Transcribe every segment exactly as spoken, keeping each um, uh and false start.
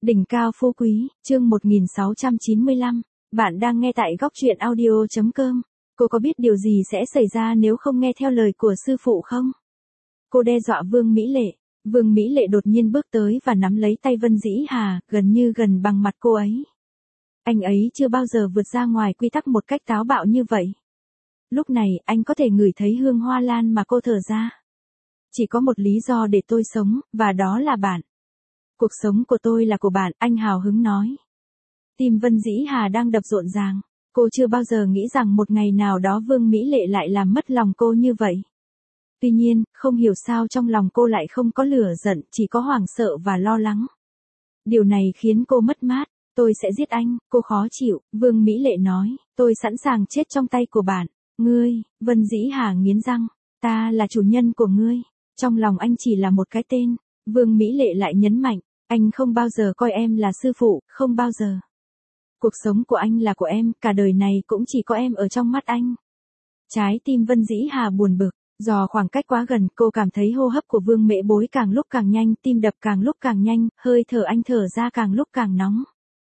Đỉnh cao phú quý, chương một nghìn sáu trăm chín mươi lăm. Bạn đang nghe tại góc truyện audio chấm com. Cô có biết điều gì sẽ xảy ra nếu không nghe theo lời của sư phụ không? Cô đe dọa Vương Mỹ Lệ. Vương Mỹ Lệ đột nhiên bước tới và nắm lấy tay Vân Dĩ Hà, gần như gần bằng mặt cô ấy. Anh ấy chưa bao giờ vượt ra ngoài quy tắc một cách táo bạo như vậy. Lúc này anh có thể ngửi thấy hương hoa lan mà cô thở ra. Chỉ có một lý do để tôi sống, và đó là bạn. Cuộc sống của tôi là của bạn, anh hào hứng nói. Tim Vân Dĩ Hà đang đập rộn ràng. Cô chưa bao giờ nghĩ rằng một ngày nào đó Vương Mỹ Lệ lại làm mất lòng cô như vậy. Tuy nhiên, không hiểu sao trong lòng cô lại không có lửa giận, chỉ có hoảng sợ và lo lắng. Điều này khiến cô mất mát. Tôi sẽ giết anh, cô khó chịu, Vương Mỹ Lệ nói, tôi sẵn sàng chết trong tay của bạn. Ngươi, Vân Dĩ Hà nghiến răng, ta là chủ nhân của ngươi. Trong lòng anh chỉ là một cái tên. Vương Mỹ Lệ lại nhấn mạnh, anh không bao giờ coi em là sư phụ, không bao giờ. Cuộc sống của anh là của em, cả đời này cũng chỉ có em ở trong mắt anh. Trái tim Vân Dĩ Hà buồn bực, do khoảng cách quá gần, cô cảm thấy hô hấp của Vương Mễ Bối càng lúc càng nhanh, tim đập càng lúc càng nhanh, hơi thở anh thở ra càng lúc càng nóng.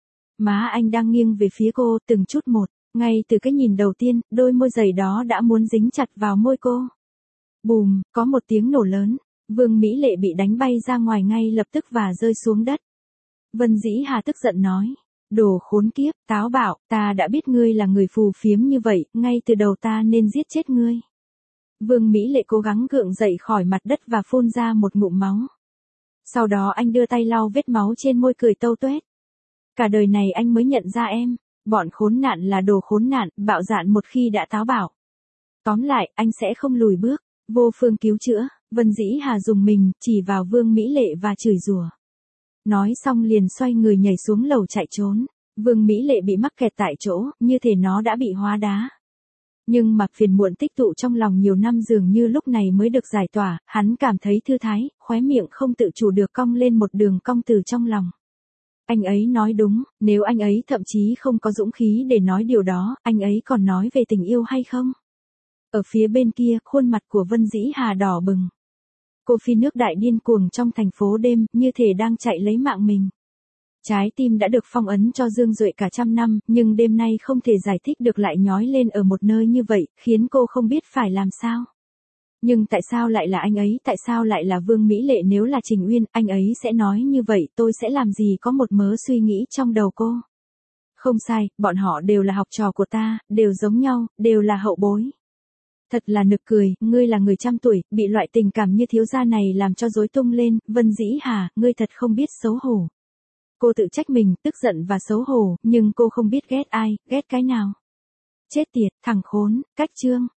Má anh đang nghiêng về phía cô, từng chút một, ngay từ cái nhìn đầu tiên, đôi môi dày đó đã muốn dính chặt vào môi cô. Bùm, có một tiếng nổ lớn. Vương Mỹ Lệ bị đánh bay ra ngoài ngay lập tức và rơi xuống đất. Vân Dĩ Hà tức giận nói, đồ khốn kiếp, táo bạo, ta đã biết ngươi là người phù phiếm như vậy, ngay từ đầu ta nên giết chết ngươi. Vương Mỹ Lệ cố gắng gượng dậy khỏi mặt đất và phun ra một ngụm máu. Sau đó anh đưa tay lau vết máu trên môi cười tâu tuét. Cả đời này anh mới nhận ra em, bọn khốn nạn là đồ khốn nạn, bạo dạn một khi đã táo bạo. Tóm lại, anh sẽ không lùi bước, vô phương cứu chữa. Vân Dĩ Hà dùng mình, chỉ vào Vương Mỹ Lệ và chửi rủa. Nói xong liền xoay người nhảy xuống lầu chạy trốn. Vương Mỹ Lệ bị mắc kẹt tại chỗ, như thể nó đã bị hóa đá. Nhưng mà phiền muộn tích tụ trong lòng nhiều năm dường như lúc này mới được giải tỏa, hắn cảm thấy thư thái, khóe miệng không tự chủ được cong lên một đường cong từ trong lòng. Anh ấy nói đúng, nếu anh ấy thậm chí không có dũng khí để nói điều đó, anh ấy còn nói về tình yêu hay không? Ở phía bên kia, khuôn mặt của Vân Dĩ Hà đỏ bừng. Cô phi nước đại điên cuồng trong thành phố đêm, như thể đang chạy lấy mạng mình. Trái tim đã được phong ấn cho Dương Duệ cả trăm năm, nhưng đêm nay không thể giải thích được lại nhói lên ở một nơi như vậy, khiến cô không biết phải làm sao. Nhưng tại sao lại là anh ấy, tại sao lại là Vương Mỹ Lệ? Nếu là Trình Uyên, anh ấy sẽ nói như vậy, tôi sẽ làm gì có một mớ suy nghĩ trong đầu cô. Không sai, bọn họ đều là học trò của ta, đều giống nhau, đều là hậu bối. Thật là nực cười, ngươi là người trăm tuổi, bị loại tình cảm như thiếu gia này làm cho rối tung lên, Vân Dĩ Hà, ngươi thật không biết xấu hổ. Cô tự trách mình, tức giận và xấu hổ, nhưng cô không biết ghét ai, ghét cái nào. Chết tiệt, thằng khốn, cách chương.